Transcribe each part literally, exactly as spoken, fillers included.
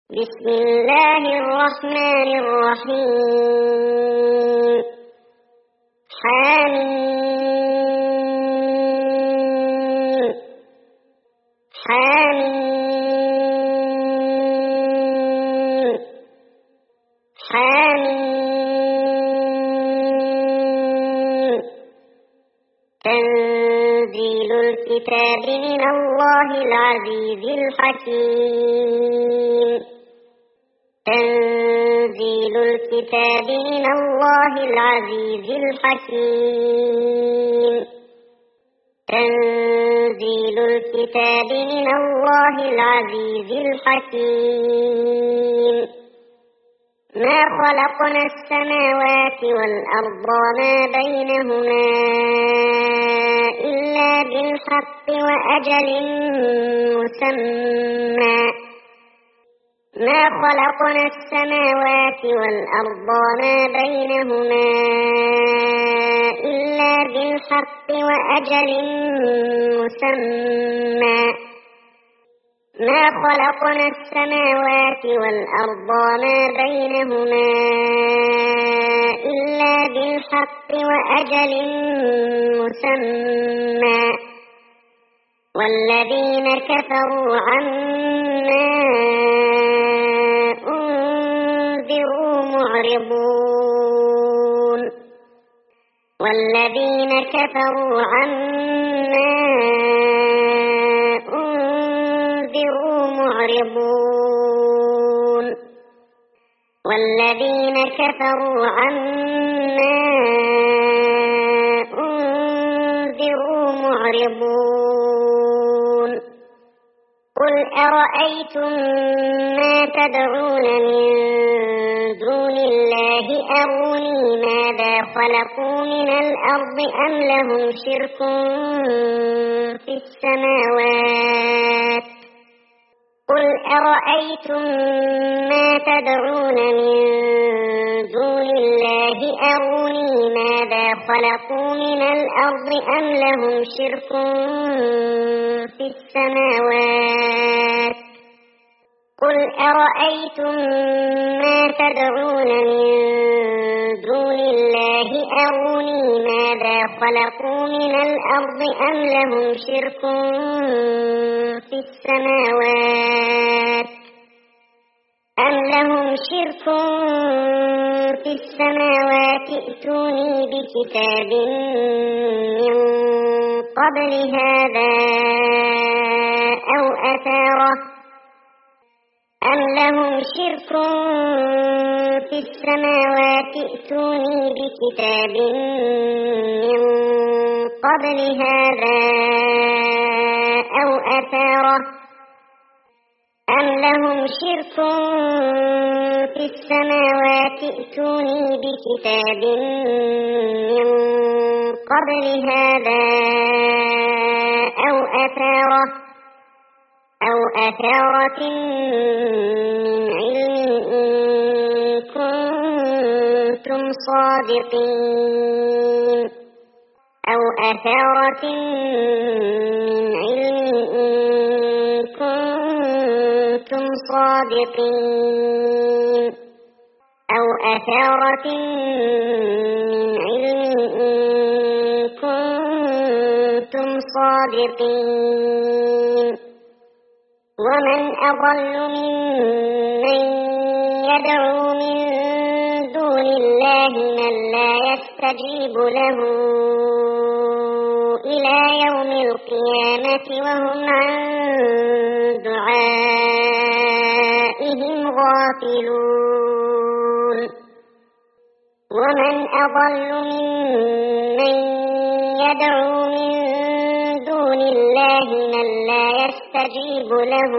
بسم الله الرحمن الرحيم حميم حميم حميم تنزيل الكتاب من الله العزيز الحكيم تنزيل الكتاب من الله العزيز الحكيم تنزيل الكتاب من الله العزيز الحكيم ما خلقنا السماوات والأرض وما بينهما إلا بالحق وأجل مسمى ما خلقنا السماوات والأرض وما بينهما إلا بالحق وأجل مسمى ما خلقنا السماوات والأرض وما بينهما إلا بالحق وأجل مسمى والذين كفروا عما أنذروا معرضون والذين كفروا عما أنذروا معرضون والذين كفروا عما أنذروا معرضون قل أرأيتم ما تدعون من دون الله أروني ماذا خلقوا من الأرض أم لهم شرك في السماوات قل أرأيتم ما تدعون من دون الله أروني ماذا خلقوا من الأرض أم لهم شرك في السماوات قل أرأيتم ما تدعون من دون الله أروني ماذا خلقوا من الأرض أم لهم شرك في السماوات أم لهم شرك في السماوات ائتوني بكتاب من قبل هذا أو أثارة أم لهم شرك في السماوات ائتوني بكتاب من قبل هذا أو أثارة أم لهم شرك في السماوات ائتوني بكتاب من قبل هذا أو أثارة أو أثارة من علم إن كنتم صادقين أو أثارة من علم إن كنتم صادقين أو أثارة من علم إن كنتم صادقين ومن أضل ممن يدعو من دون الله من لا يستجيب له إلى يوم القيامة وهم عن دعائهم غافلون ومن أضل ممن يدعو من دون الله من لا يستجيب له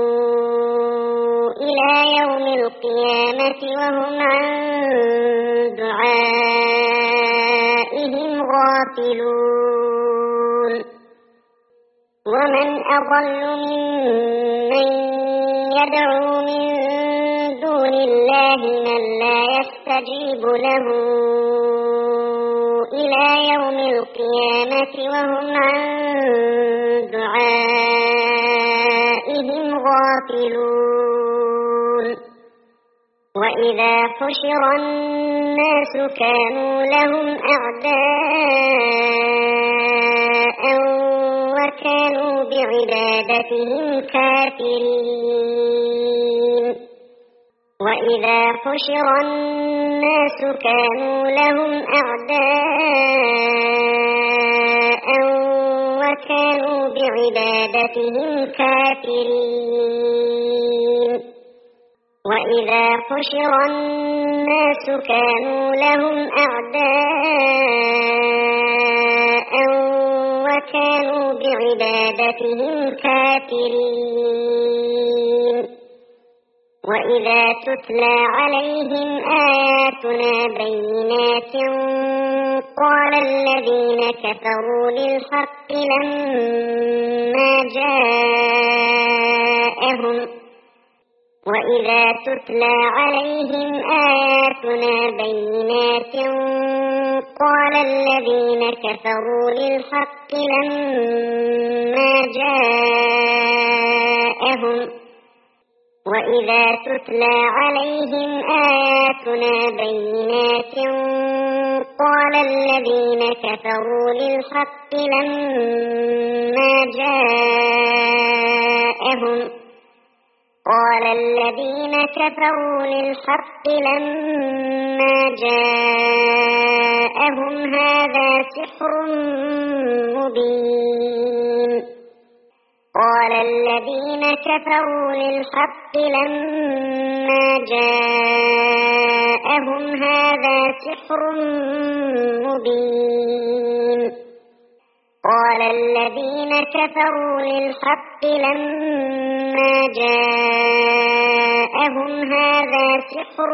إلى يوم القيامة وهم عن دعائهم غافلون ومن أضل ممن يدعو من دون الله من لا يستجيب له إلى يوم القيامة وهم عن دعائهم غافلون يعملون وإذا حشر الناس كانوا لهم أعداء وكانوا بعبادتهم كافرين وإذا حشر الناس كانوا لهم أعداء وكانوا بعبادتهم كافرين وإذا حشر الناس كانوا لهم أعداء وكانوا بعبادتهم كافرين وإذا تتلى عليهم آياتنا بينات قال الذين كفروا للحق لما جاءهم وإذا تتلى عليهم آياتنا بينات قال الذين كفروا للحق لما جاءهم وإذا تتلى عليهم آياتنا بينات قال الذين كفروا للحق لما جاءهم قال الذين كفروا للحق لما جاءهم هذا سحر مبين قال الذين كفروا للحق لما جاءهم هذا سحر مبين قال الذين كفروا للحق لما جاءهم هذا سحر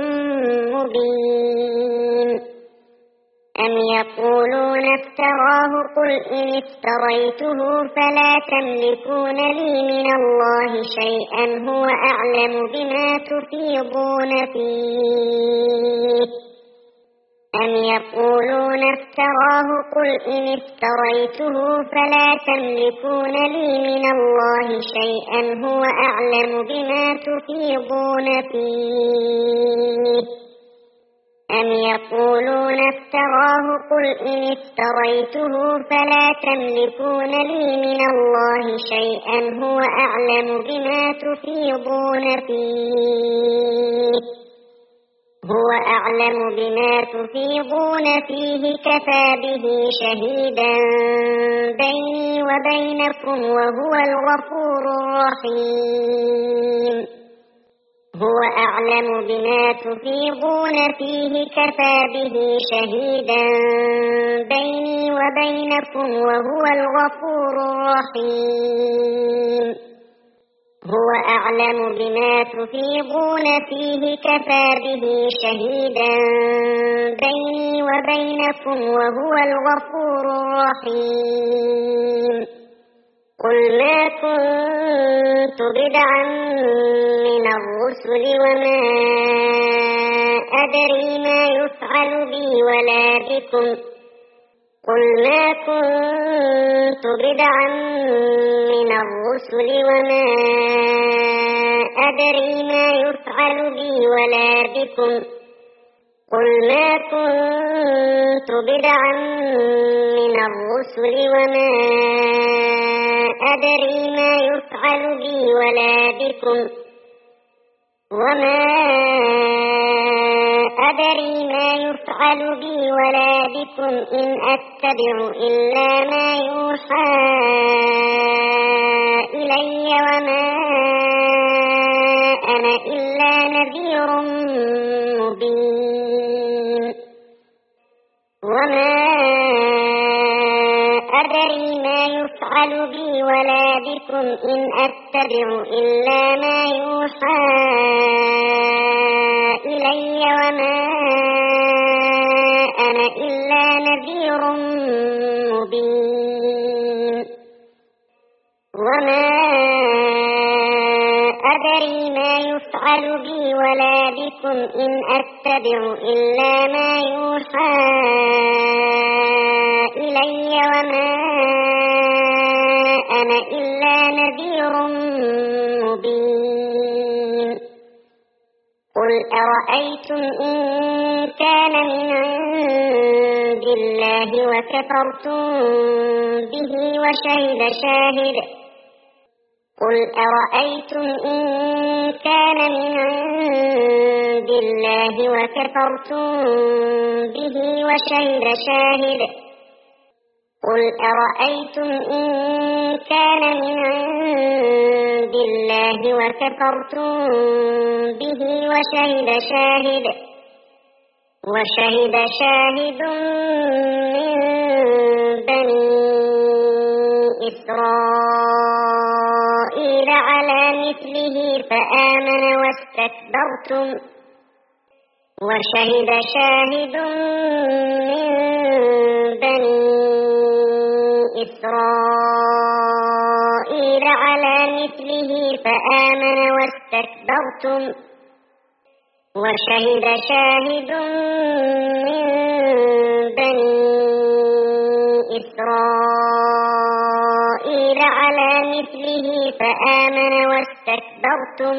مبين أم يقولون افتراه قل إن افتريته فلا تملكون لي من الله شيئا هو أعلم بما تفيضون فيه أم يقولون افتراه قل إن افتريته فلا تملكون لي من الله شيئا هو أعلم بما تفيضون فيه أم يقولون افتراه قل إن افتريته فلا تملكون لي من الله شيئا هو أعلم بما تفيضون فيه هو أعلم بما تفيضون فيه كفى به شهيدا بيني وبينكم وهو الغفور الرحيم هو أعلم بما تفيضون فيه كفى به شهيدا بيني وبينكم وهو الغفور الرحيم هو أعلم بما تفيضون فيه كفى به شهيدا بيني وبينكم وهو الغفور الرحيم قل ما كنت بدعا من الرسل وما أدري ما يفعل بي ولا بكم قل ما كنت بدعا من الرسل وما أدري ما يفعل بي ولا بكم قل ما كنت بدعا من الرسل وما أدري ما يفعل بي ولا بكم وما أدري ما يفعل بي ولا بكم إن أتبع إلا ما يوحى إلي وما أنا إلا نذير مبين وما أدري ما يفعل بي ولا بكم إن أتبع إلا ما يوحى إلي وما أنا إلا نذير مبين وما أدري ما يفعل بي ولا بكم إن أتبع إلا ما يوحى إلي وما أنا إلا نذير مبين قل أرأيتم إن كان من عند الله وكفرتم به وشهد شاهد قل أرأيتم إن كان من عند الله وكفرتم به وشهد شاهد قل أرأيتم إن كان من عند الله وكفرتم به وشهد شاهد وشهد شاهد من بني إسرائيل على مثله فآمن واستكبرتم وشهد شاهد من بني إسرائيل على مثله فآمن واستكبرتم وشهد شاهد من بني إسرائيل على مثله فآمن واستكبرتم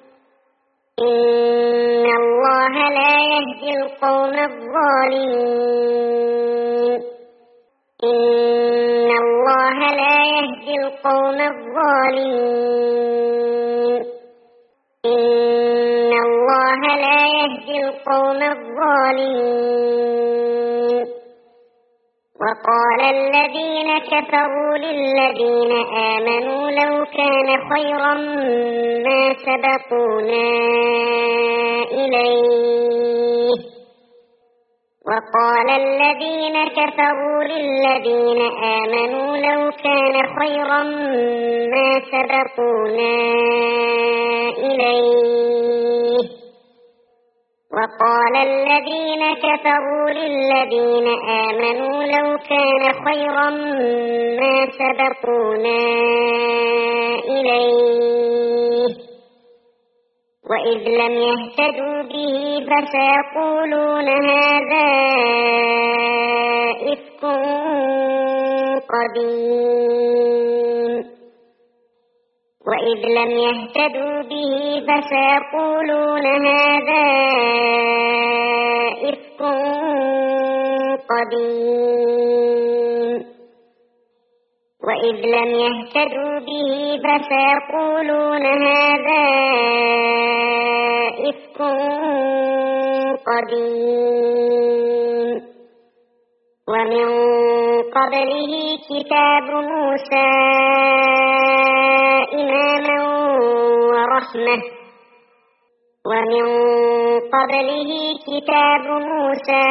إن الله لا يهدي القوم الظالمين إن الله لا يهدي القوم الظالمين إن الله لا يهدي القوم الظالمين وقال الذين كفروا للذين آمنوا لو كان خيرا ما سبقونا إليه وقال الذين كفروا للذين آمنوا لو كان خيرا ما سبقونا إليه وقال الذين كفروا للذين آمنوا لو كان خيرا ما سبقونا إليه وإذ لم يهتدوا به فسيقولون هذا إفك قديم وإذ لم يهتدوا به فسيقولون هذا إفك قديم وإذ لم يهتدوا به فسيقولون هذا إفك قديم ومن قبله كتاب موسى إماما ورحمة ومن قبله كتاب موسى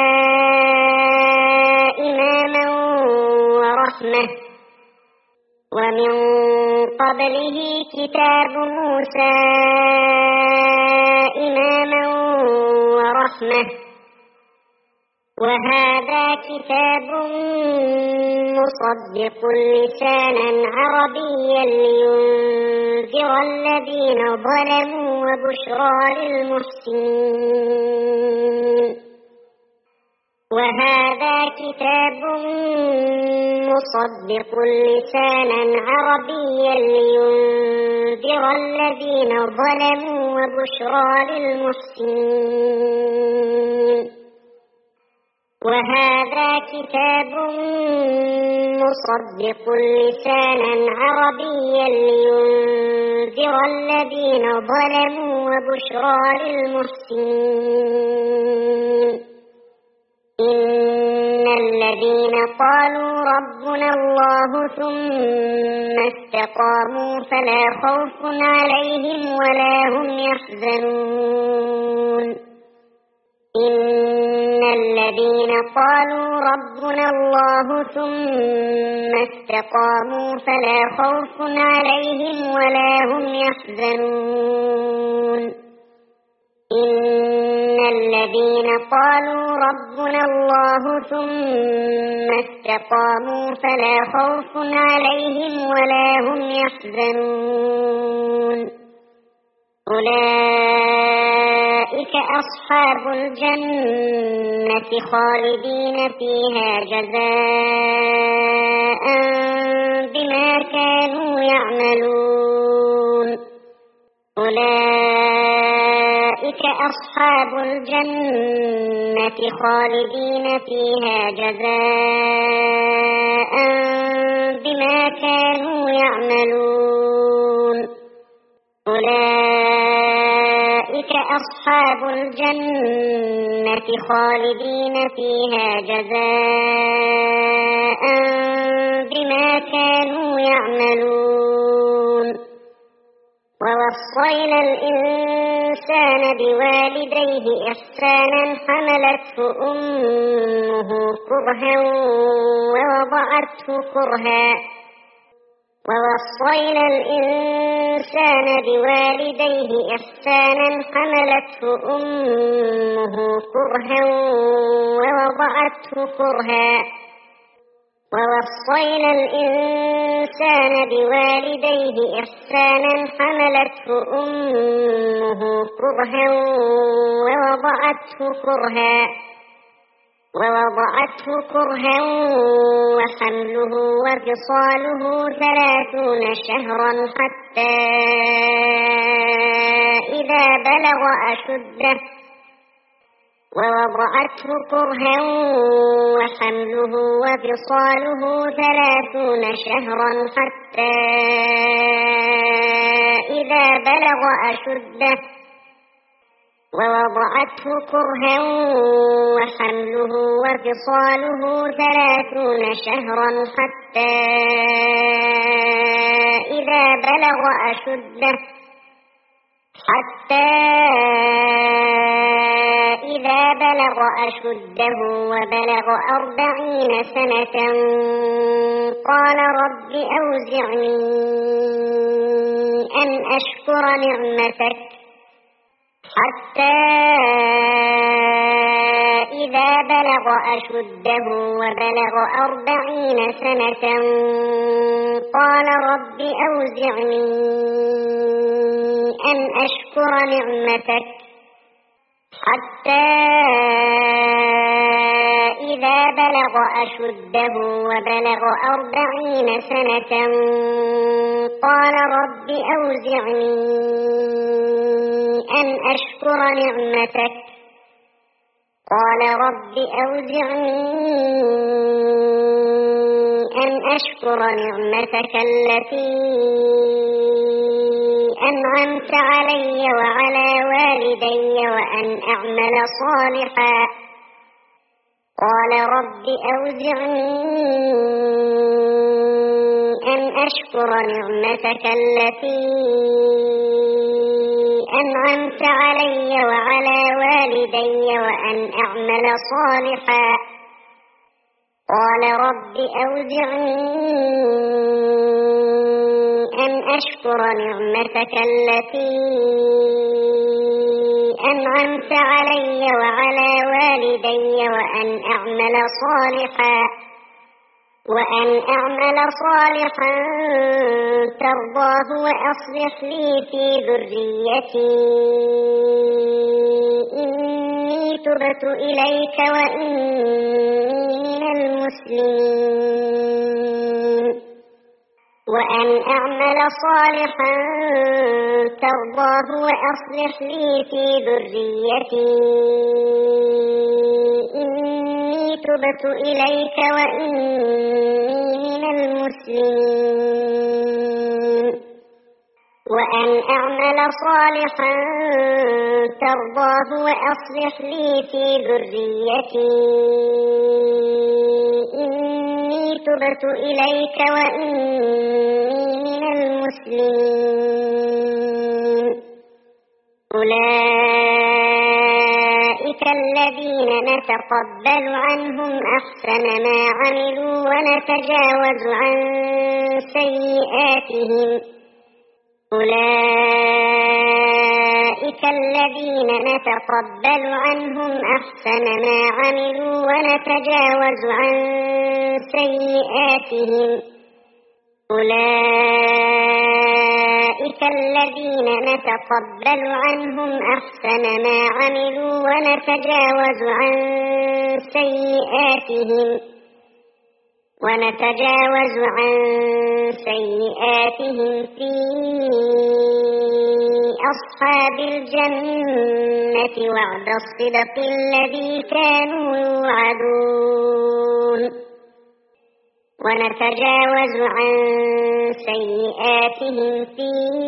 إماما ورحمة ومن قبله كتاب موسى إماما ورحمة وهذا كتاب مصدق لسانا عربيا لينذر الذين ظلموا وبشرى للمحسنين وهذا كتاب مصدق لسانا عربيا لينذر الذين ظلموا وبشرى للمحسنين وهذا كتاب مصدق لسانا عربيا لينذر الذين ظلموا وبشرى للمحسنين إن الذين قالوا ربنا الله ثم استقاموا فلا خوف عليهم ولا هم يحزنون إن الذين قالوا ربنا الله ثم استقاموا فلا خوف عليهم ولا هم يحزنون إن الذين قالوا ربنا الله ثم استقاموا فلا خوف عليهم ولا هم يحزنون أولئك أصحاب الجنة خالدين فيها جزاء بما كانوا يعملون أولئك أولئك أصحاب الجنة خالدين فيها جزاء بما كانوا يعملون أولئك أصحاب الجنة خالدين فيها جزاء بما كانوا يعملون ووصينا الإنسان بوالديه إحسانا حملته أمه كرها ووضعته كرها ووصينا الإنسان بوالديه إحسانا حملته أمه كرها ووضعته كرها ووصينا الإنسان بوالديه إحسانا حملته أمه كرها ووضعته كرها ووضعته كرها وحمله وفصاله ثلاثون شهرا حتى إذا بلغ أشده ووضعته كرها وحمله وفصاله ثلاثون شهرا حتى إذا بلغ أشده ووضعته كرها وحمله وفصاله ثلاثون شهرا حتى إذا بلغ أشده حتى إذا بلغ أشده وبلغ أربعين سنة قال رب أوزعني أن أشكر نعمتك حتى إذا بلغ أشده وبلغ أربعين سنة قال رب أوزعني أن أشكر نعمتك حتى إذا بلغ أشده وبلغ أربعين سنة قال رب أوزعني أن أشكر نعمتك قال رب أوزعني أن أشكر نعمتك التي أنعمت علي وعلى والدي وأن أعمل صالحا قال رب أوزعني أن أشكر نعمتك التي أنعمت علي وعلى والدي وأن أعمل صالحا قال رب أوزعني أن أشكر نعمتك التي أنعمت علي وعلى والدي وأن أعمل صالحا وأن أعمل صالحا ترضاه وأصلح لي في ذريتي إني تبت إليك وإني من المسلمين وأن أعمل صالحا ترضاه وأصلح لي في ذريتي إني تبت إليك وإني من المسلمين وأن أعمل صالحا ترضاه وأصلح لي في ذريتي إني تبت إليك وإني من المسلمين أولئك الذين نتقبل عنهم أحسن ما عملوا ونتجاوز عن سيئاتهم أولئك الذين نتقبل عنهم أحسن ما عملوا ونتجاوز عن سيئاتهم أولئك الذين نتقبل عنهم أحسن ما عملوا ونتجاوز عن سيئاتهم ونتجاوز عن سيئاتهم في أصحاب الجنة وعد الصدق الذي كانوا يوعدون ونتجاوز عن سيئاتهم في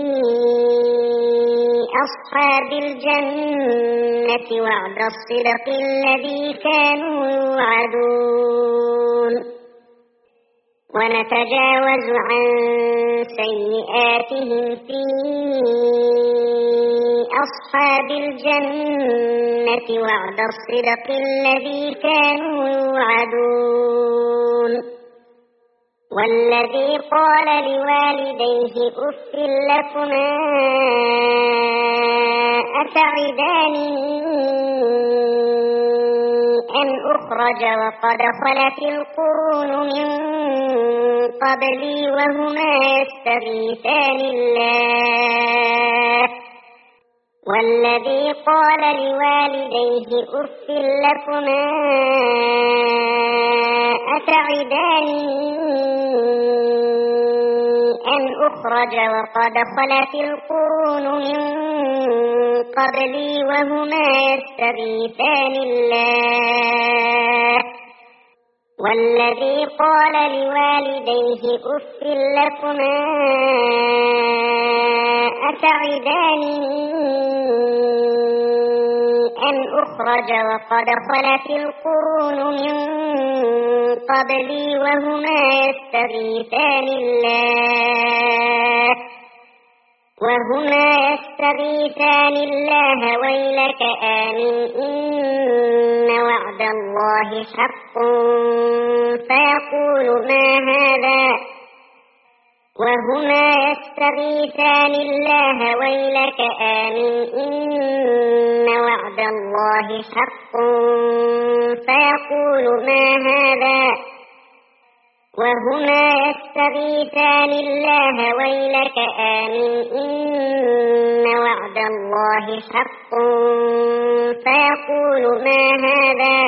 أصحاب الجنة وعد الصدق الذي كانوا يوعدون ونتجاوز عن سيئاتهم في أصحاب الجنة وعد الصدق الذي كانوا يوعدون والذي قال لوالديه أف لكما أتعداني أن أخرج وقد خلت القرون من قبلي وهما يستغيثان الله والذي قال لوالديه أف لكما أتعداني أن أخرج وقد خلت القرون من قبلي وهما يستغيثان الله والذي قال لوالديه أف لكما أتعداني أن أخرج وقد خلت القرون من قبلي وهما يستغيثان الله وهما يستغيثان الله ويلك آمن إن وعد الله حق فيقول ما هذا وهما يستغيثان الله ويلك آمن إن وعد الله حق فيقول ما هذا وهما يستغيثان الله ويلك آمن إن وعد الله حق فيقول ما هذا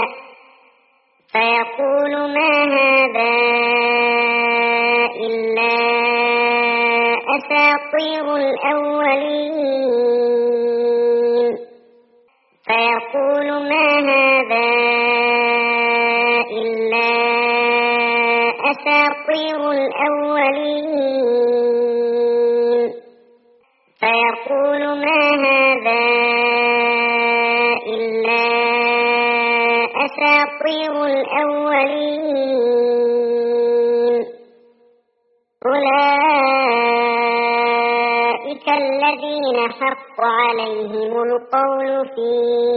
فيقول ما هذا إلا أساطير الأولين فيقول ما هذا إلا أساطير الأولين فيقول ما هذا إلا أساطير الأولين أولئك الذين حق عليهم القول في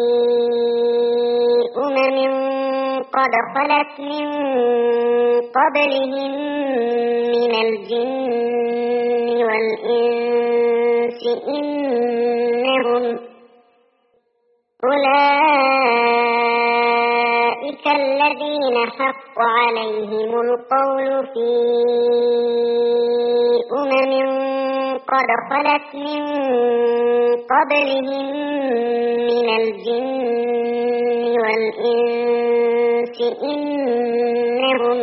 أمم قد خلت من قبلهم من الجن والإنس إنهم أولئك الذين حق عليهم القول في أمم قد خلت من قبلهم من الجن والإنس إنهم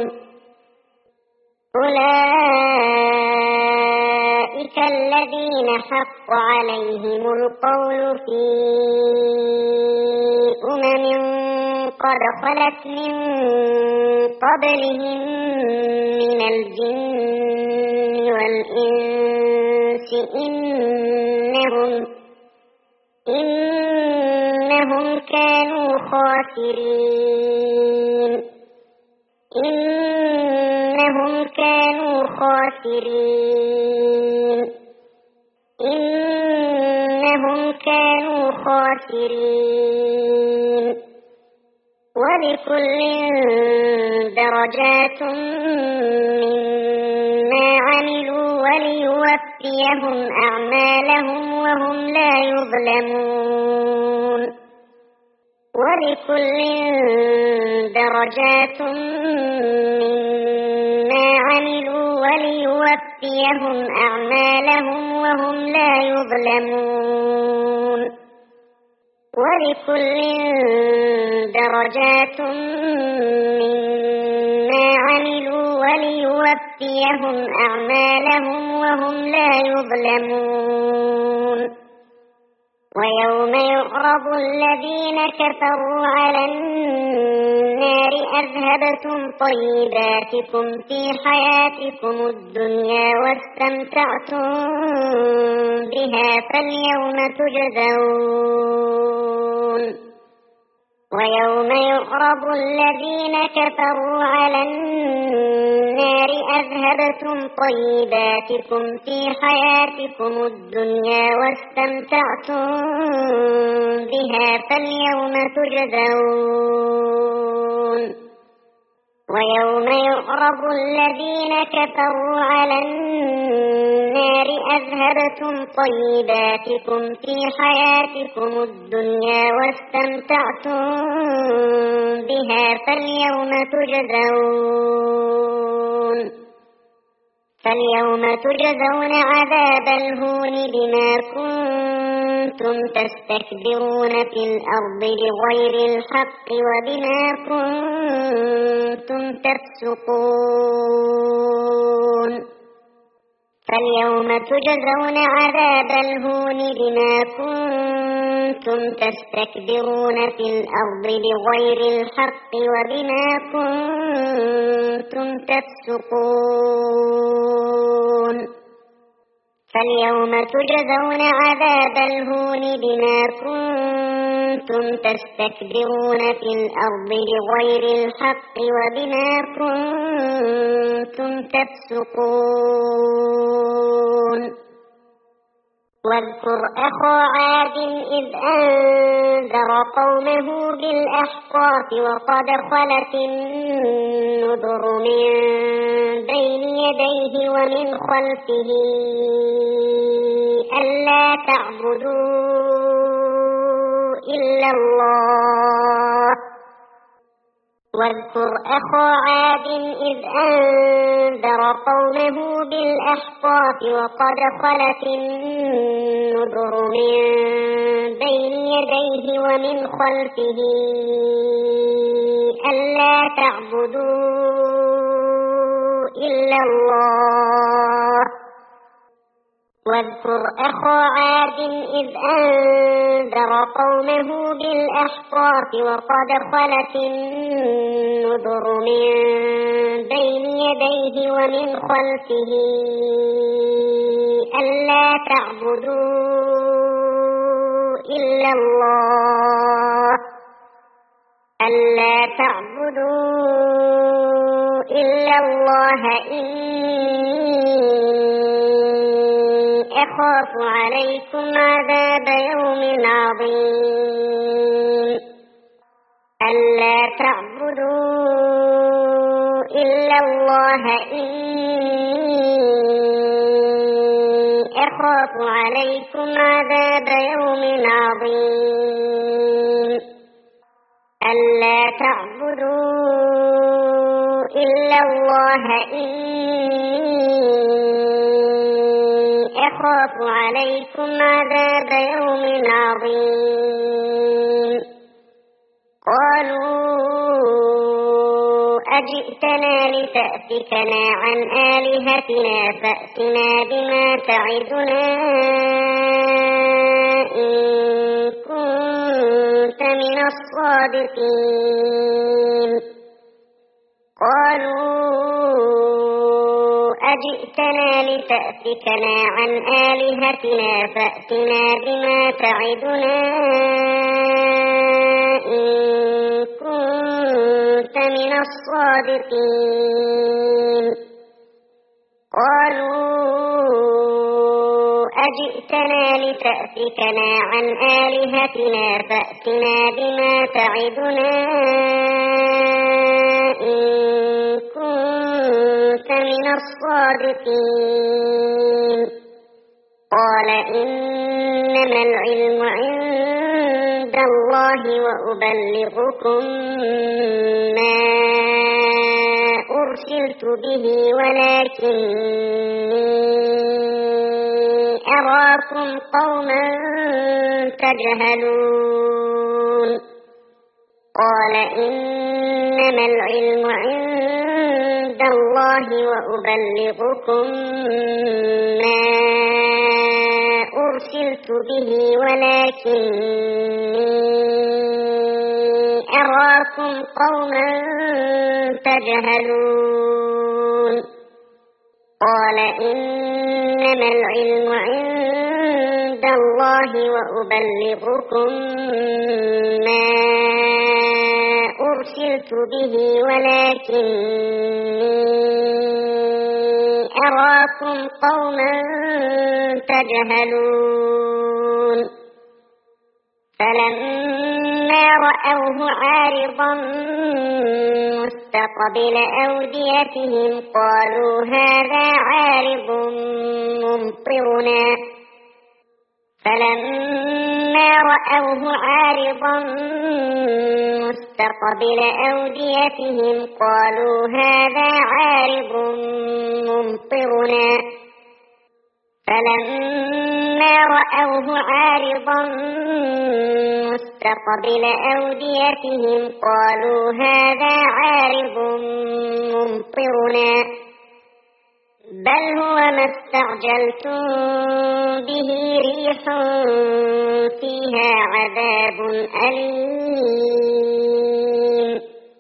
أولئك الذين حق عليهم القول في أمم قد خلت من قبلهم من الجن والإنس إنهم إنهم كانوا خاسرين إنهم كانوا خاسرين إنهم كانوا خاسرين ولكل درجات مما عملوا وليوفيهم أعمالهم وهم لا يظلمون ولكل درجات مما عملوا وليوفيهم أعمالهم وهم لا يظلمون ولكل درجات مما عملوا وليوفيهم أعمالهم وهم لا يظلمون ويوم يعرض الذين كفروا على النار أذهبتم طيباتكم في حياتكم الدنيا واستمتعتم بها فاليوم تجزون ويوم يعرض الذين كفروا على النار أذهبتم طيباتكم في حياتكم الدنيا واستمتعتم بها فاليوم تجزون ويوم يعرض الذين كفروا على النار أذهبتم طيباتكم في حياتكم الدنيا واستمتعتم بها فاليوم تجزون فاليوم تجزون عذاب الهون بما كنتم تستكبرون في الأرض بغير الحق وبما كنتم تفسقون فاليوم تجزون عذاب الهون بما كنتم تستكبرون في الأرض بغير الحق وبما كنتم تفسقون فاليوم تجزون عذاب الهون بما كنتم تستكبرون في الأرض بغير الحق وبما كنتم تفسقون واذكر أخا عاد إذ أنذر قومه بالأحقاف وقد خلت النذر من بين يديه ومن خلفه ألا تعبدوا إلا الله واذكر أخا عاد إذ أنذر قومه بالأحقاف وقد خلت النذر من بين يديه ومن خلفه ألا تعبدوا إلا الله واذكر أخا عاد إذ أنذر قومه بالأحقاف وقد خلت النذر من بين يديه ومن خلفه ألا تعبدوا إلا الله ألا تعبدوا إلا الله إني أخاف عليكم عذاب يوم عظيم ألا تعبدوا إلا الله إني أخاف عليكم عذاب يوم عظيم ألا تعبدوا إلا الله إني أخاف عليكم عذاب يوم عظيم قالوا أجئتنا لتأفكنا عن آلهتنا فأتنا بما تعدنا إن كنت من الصادقين قالوا أجئتنا لتأفكنا عن آلهتنا فأتنا بما تعدنا إن كنت من الصادقين قالوا أجئتنا لتأفكنا عن آلهتنا فأتنا بما تعدنا إن كنت من الصادقين قال إنما العلم عند الله وأبلغكم ما أرسلت به ولكني أراكم قوما تجهلون قال إنما العلم عند عند الله وأبلغكم ما أرسلت به ولكني أراكم قوما تجهلون قال إنما العلم عند الله وأبلغكم ما أرسلت به ولكني أراكم قوما تجهلون فلما رأوه عارضا مستقبل أوديتهم قالوا هذا عارض ممطرنا فلما رأوه عارضا مستقبل أوديتهم قالوا هذا عارض ممطرنا فلما رأوه عارضا مستقبل أوديتهم قالوا هذا عارض ممطرنا بل هو ما استعجلتم به ريح فيها عذاب أليم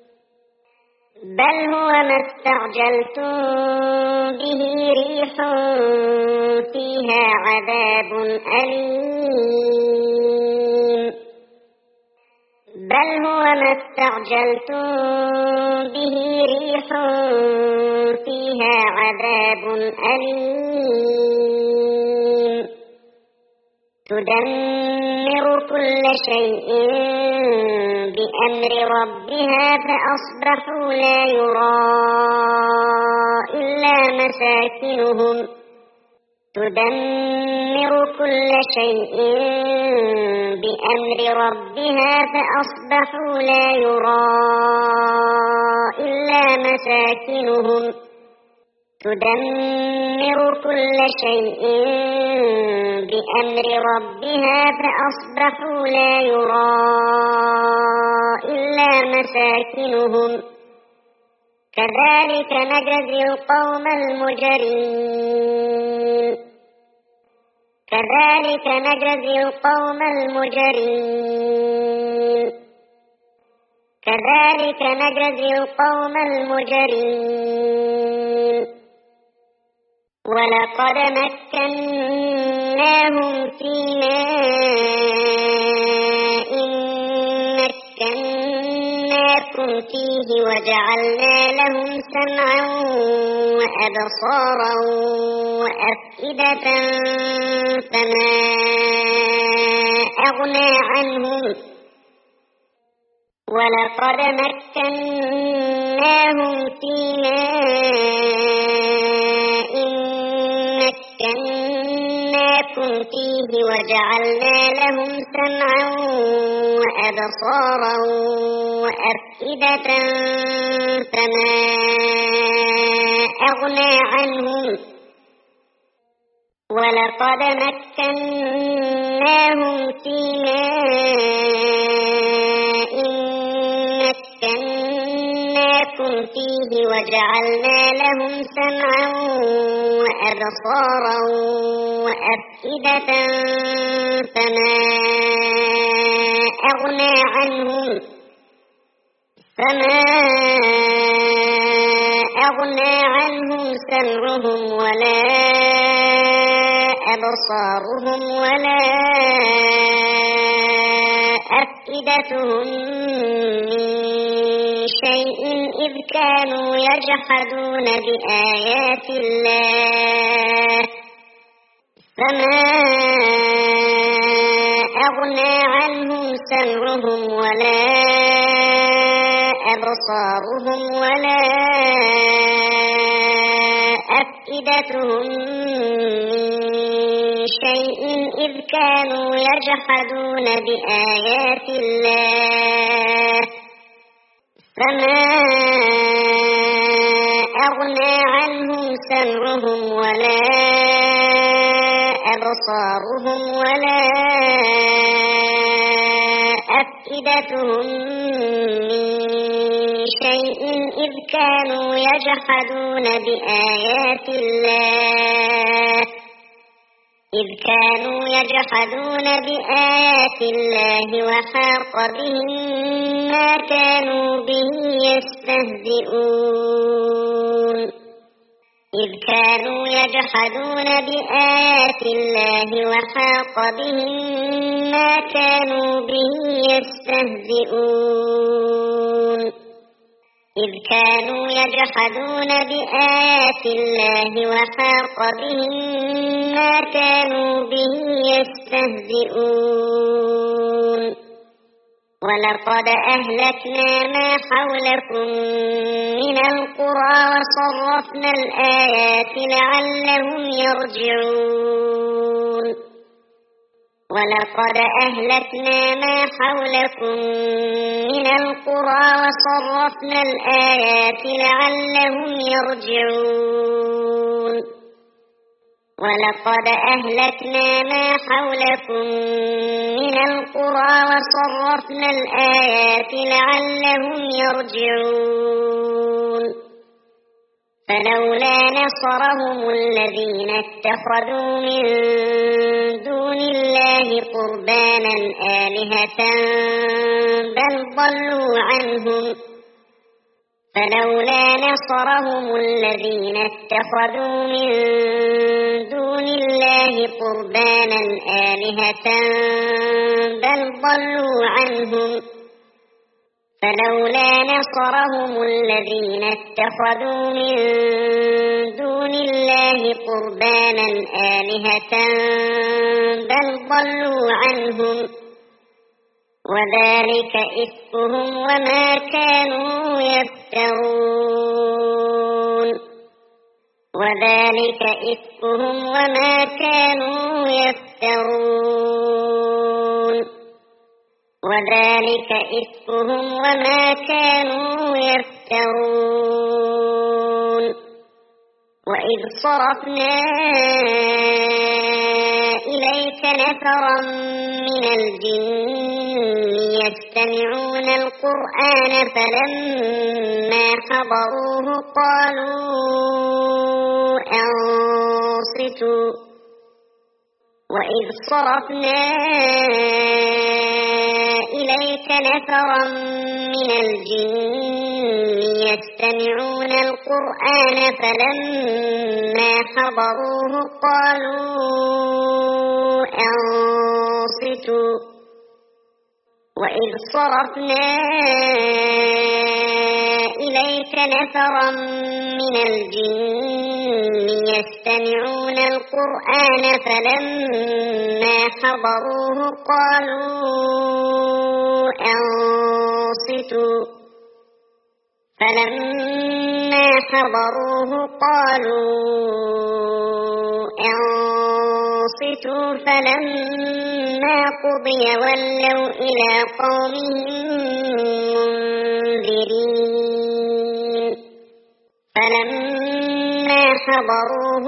بل هو ما استعجلتم به ريح فيها عذاب أليم بل هو ما استعجلتم به ريح فيها عذاب أليم تدمر كل شيء بأمر ربها فأصبحوا لا يرى إلا مساكنهم تدمر كل شيء بأمر ربها فأصبحوا لا يرى إلا مساكنهم تدمر كل شيء بأمر ربها فأصبحوا لا يرى إلا مساكنهم كذلك نجزي القوم المجرمين كذلك نجزي القوم المجرمين كذلك نجزي القوم المجرمين ولقد مكناهم في ماء مكناكم فيه وجعلنا لهم سمعا وأبصارا وأفئدة فما أغنى عنهم ولقد مكناهم في ماء مكناكم فيه وجعلنا لهم سمعا وأبصارا وأفئدة فما أغنى عنهم ولقد مكناهم في ماء مكناكم فيه وجعلنا لهم سمعا وأبصارا وأفئدة فما أغنى عنهم فما أغنى عنهم سمعهم ولا أبصارهم ولا أفئدتهم من شيء إذ كانوا يجحدون بآيات الله فما أغنى عنهم سمعهم ولا أبصارهم ولا أفئدتهم من شيء إذ كانوا يجحدون بآيات الله فما أغنى عنهم سمعهم ولا أبصارهم ولا أفئدتهم من شيء إذ كانوا يجحدون بآيات الله إذ كانوا يجحدون بآيات الله وحاق بهم ما كانوا به يستهزئون إذ كانوا يجحدون بآيات الله وحاق بهم ما كانوا به يستهزئون إذ كانوا يجحدون بآيات الله وحاق بهم ما كانوا به يستهزئون ولقد أهلكنا ما حولكم من القرى وصرفنا الآيات لعلهم يرجعون ولقد أهلكنا ما حولكم من القرى وصرفنا الآيات لعلهم يرجعون ولقد أهلكنا ما حولكم من القرى وصرفنا الآيات لعلهم يرجعون فلولا نصرهم الذين اتخذوا من دون الله قربانا آلهة بل ضلوا عنهم فلولا نصرهم الذين اتخذوا من دون الله قربانا آلهة بل ضلوا عنهم فلولا نصرهم الذين اتخذوا من دون الله قربانا آلهة بل ضلوا عنهم وذلك إفكهم وما كانوا يفترون وذلك إفكهم وما كانوا يفترون وذلك إفكهم وما كانوا يفترون وإذ صرفنا إليك نفرا من الجن يستمعون القرآن فلما حضروه قالوا أنصتوا وإذ صرفنا إليك نفرا من الجن يستمعون القرآن فلما حضروه قالوا أنصتوا وإذ صرفنا إليك نفرا من الجن يستمعون القرآن فلما حضروه قالوا أنصتوا فلما حضروه قالوا أنصتوا فلما قضي ولوا إلى قومهم منذرين فلما حضروه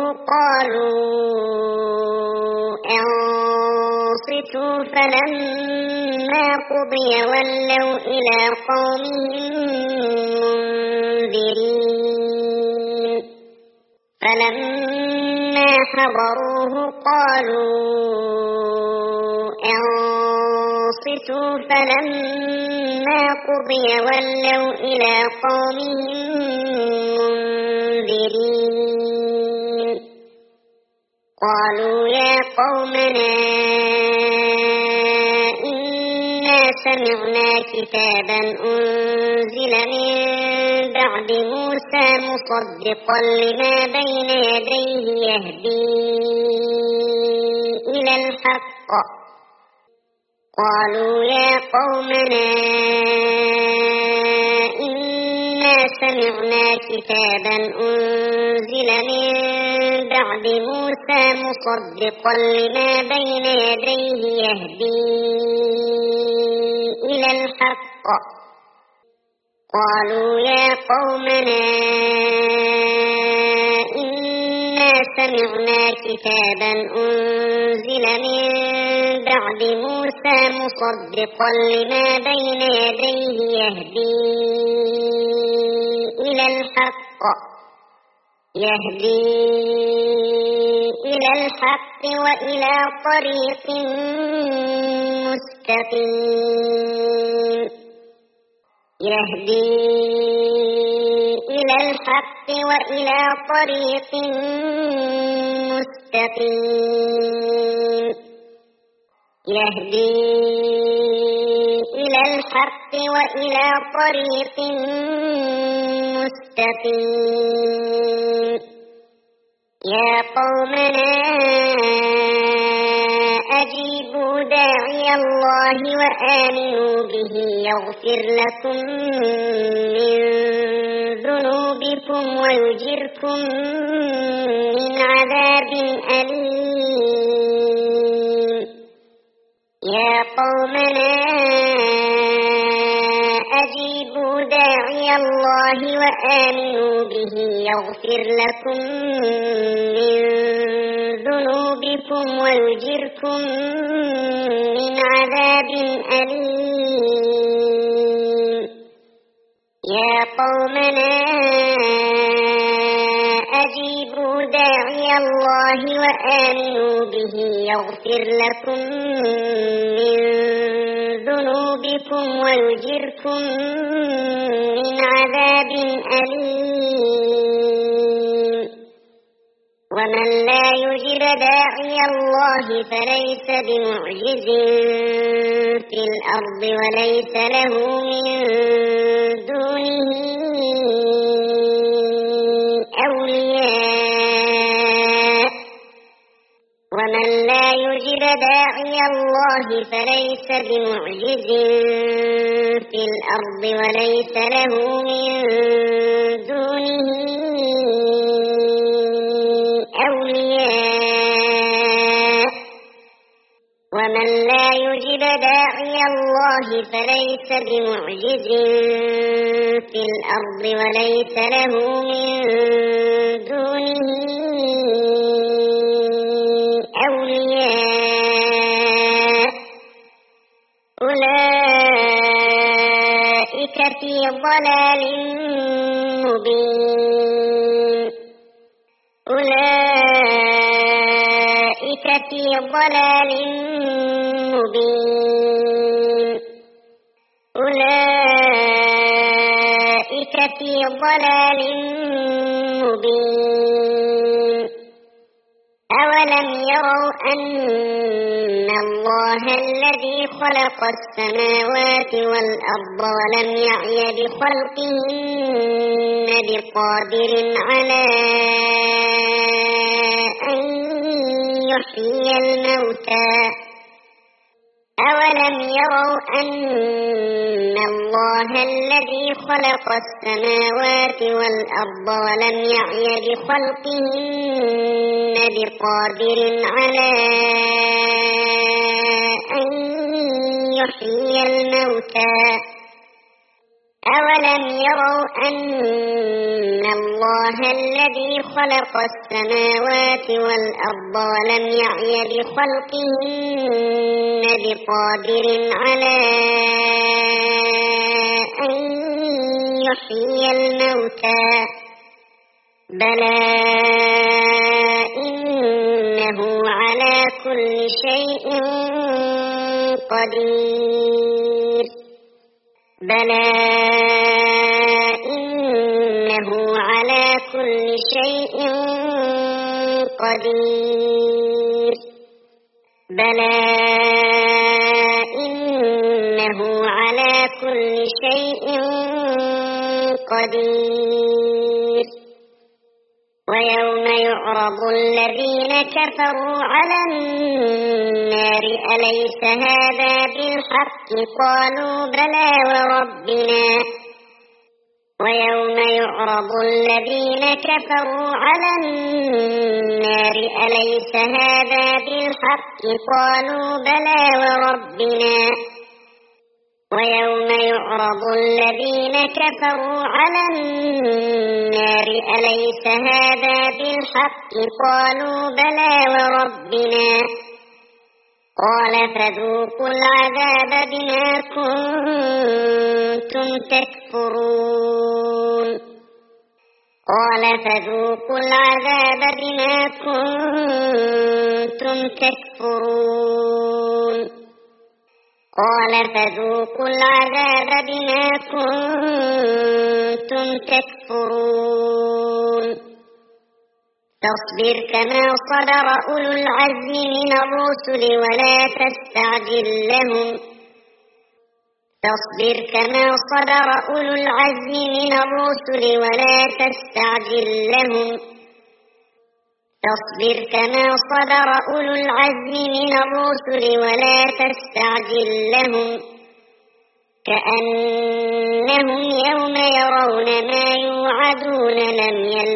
قالوا أنصتوا فلما قضي ولوا إلى قومهم منذرين فلما حضروه قالوا أنصتوا فلما قضي ولوا إلى قومهم منذرين قالوا يا قومنا إنا سمعنا كتابا أنزل من بعد موسى مصدقا لما بين يديه يهدي إلى الحق قالوا يا قومنا إنا سمعنا كتابا أنزل من بعد موسى مصدقا لما بين يديه يهدي إلى الحق قالوا يا قومنا إنا سمعنا كتابا أنزل من بعد موسى مصدقا لما بين يديه يهدي إلى إلى الحق يهدي إلى الحق وإلى طريق مستقيم يهدي إلى الحق وإلى طريق مستقيم يهدي إلى الحق وإلى طريق مستقيم يا قومنا أجيبوا داعي الله وآمنوا به يغفر لكم من ذنوبكم ويجركم من عذاب أليم يا قومنا أجيبوا داعي الله وآمنوا به يغفر لكم من ذنوبكم ويجركم من عذاب أليم يا قومنا أجيبوا داعي الله وآمنوا به يغفر لكم من ذنوبكم ويجركم من عذاب أليم ومن لا يجر داعي الله فليس بمعجز في الأرض وليس له من دونه أولياء ومن لا يجر داعي الله فليس بمعجز في الأرض وليس له من دونه أولياء ومن لا يجب داعي الله فليس بمعجز في الأرض وليس له من دونه أولياء أولئك في ضلال مبين أولئك في ضلال مبين أولئك في ضلال مبين أولم يروا أن الله الذي خلق السماوات والأرض ولم يعي بخلقهن بقادر على أن يحيي الموتى أولم يروا أن الله الذي خلق السماوات والأرض ولم يعي بخلقهن بقادر على أن يحيي الموتى أولم يروا أن الله الذي خلق السماوات والأرض ولم يعي بخلقهن بقادر على أن يحيي الموتى بلى إنه على كل شيء قدير بلى إنه على كل شيء قدير بلى إنه على كل شيء قدير ويوم يعرض الذين كفروا على النار أليس هذا بالحق قالوا بلى وربنا ويوم يعرض الذين كفروا على النار أليس هذا بالحق قالوا بلى وربنا ويوم يعرض الذين كفروا على النار أليس هذا بالحق قالوا بلى وربنا قال فذوقوا العذاب بما كنتم تكفرون قال فذوقوا العذاب بما كنتم تكفرون قال فذوقوا العذاب بما كنتم تكفرون فاصبر كما صبر أولو العزم من الرسل ولا تستعجل لهم فاصبر كما صبر أولو العزم من الرسل ولا تستعجل لهم فاصبر كما صبر أولو العزم من الرسل ولا تستعجل لهم كأنهم يوم يرون ما يوعدون لم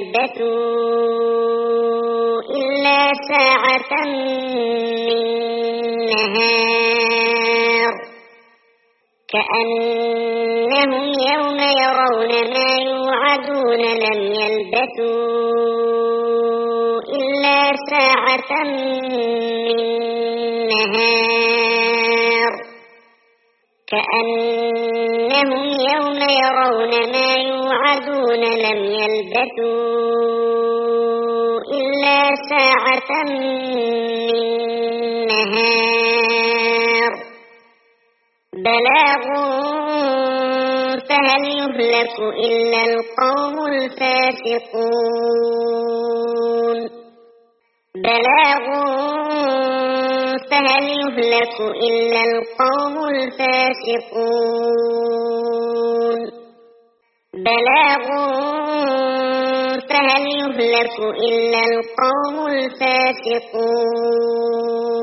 يلبثوا إلا ساعة من نهار كأنهم يوم يرون ما يوعدون لم يلبثوا إلا ساعة من نهار كأنهم يوم يرون ما يوعدون لم يلبثوا إلا ساعة من نهار بلاغ فهل يهلك إلا القوم الفاسقون بلاغ فهل يهلك إلا القوم الفاسقون بلاغ فهل يهلك إلا القوم الفاسقون